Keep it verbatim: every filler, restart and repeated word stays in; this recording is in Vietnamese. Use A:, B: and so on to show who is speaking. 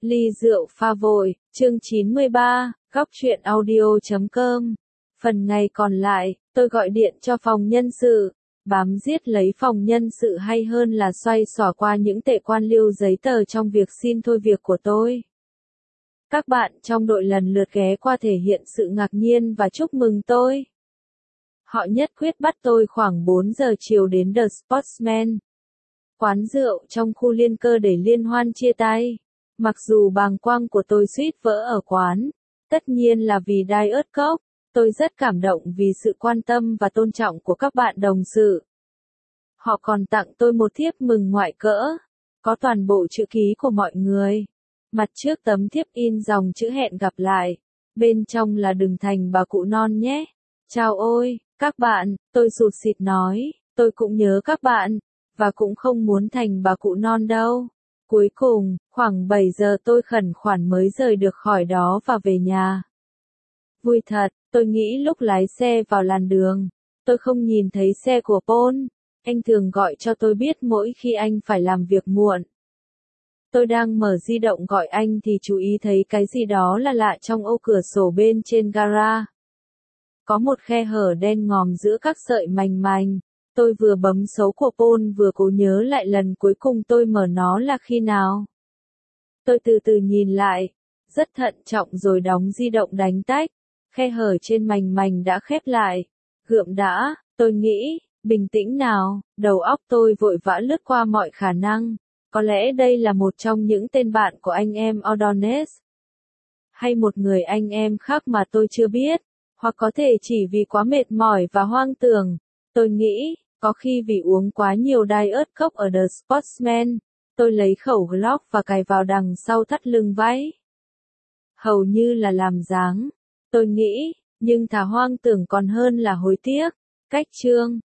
A: Ly rượu pha vội, chương chín mươi ba, góc truyện audio chấm com. Phần ngày còn lại, tôi gọi điện cho phòng nhân sự, bám giết lấy phòng nhân sự hay hơn là xoay xỏ qua những tệ quan liêu giấy tờ trong việc xin thôi việc của tôi. Các bạn trong đội lần lượt ghé qua thể hiện sự ngạc nhiên và chúc mừng tôi. Họ nhất quyết bắt tôi khoảng bốn giờ chiều đến The Sportsman, quán rượu trong khu Liên Cơ để liên hoan chia tay. Mặc dù bàng quang của tôi suýt vỡ ở quán, tất nhiên là vì Diet Coke, tôi rất cảm động vì sự quan tâm và tôn trọng của các bạn đồng sự. Họ còn tặng tôi một thiếp mừng ngoại cỡ, có toàn bộ chữ ký của mọi người. Mặt trước tấm thiếp in dòng chữ hẹn gặp lại, bên trong là đừng thành bà cụ non nhé. Chào ôi, các bạn, tôi sụt sịt nói, tôi cũng nhớ các bạn, và cũng không muốn thành bà cụ non đâu. Cuối cùng, khoảng bảy giờ tôi khẩn khoản mới rời được khỏi đó và về nhà. Vui thật, tôi nghĩ lúc lái xe vào làn đường, tôi không nhìn thấy xe của Paul, anh thường gọi cho tôi biết mỗi khi anh phải làm việc muộn. Tôi đang mở di động gọi anh thì chú ý thấy cái gì đó là lạ trong ô cửa sổ bên trên gara. Có một khe hở đen ngòm giữa các sợi mảnh mảnh. Tôi vừa bấm số của Paul vừa cố nhớ lại lần cuối cùng tôi mở nó là khi nào. Tôi từ từ nhìn lại, rất thận trọng rồi đóng di động đánh tách. Khe hở trên mảnh mảnh đã khép lại. Gượm đã, tôi nghĩ, bình tĩnh nào, đầu óc tôi vội vã lướt qua mọi khả năng. Có lẽ đây là một trong những tên bạn của anh em O'Donnell. Hay một người anh em khác mà tôi chưa biết. Hoặc có thể chỉ vì quá mệt mỏi và hoang tưởng. Tôi nghĩ, có khi vì uống quá nhiều Diet Coke ở The Sportsman, tôi lấy khẩu Glock và cài vào đằng sau thắt lưng váy. Hầu như là làm dáng. Tôi nghĩ, nhưng thà hoang tưởng còn hơn là hối tiếc. Cách chương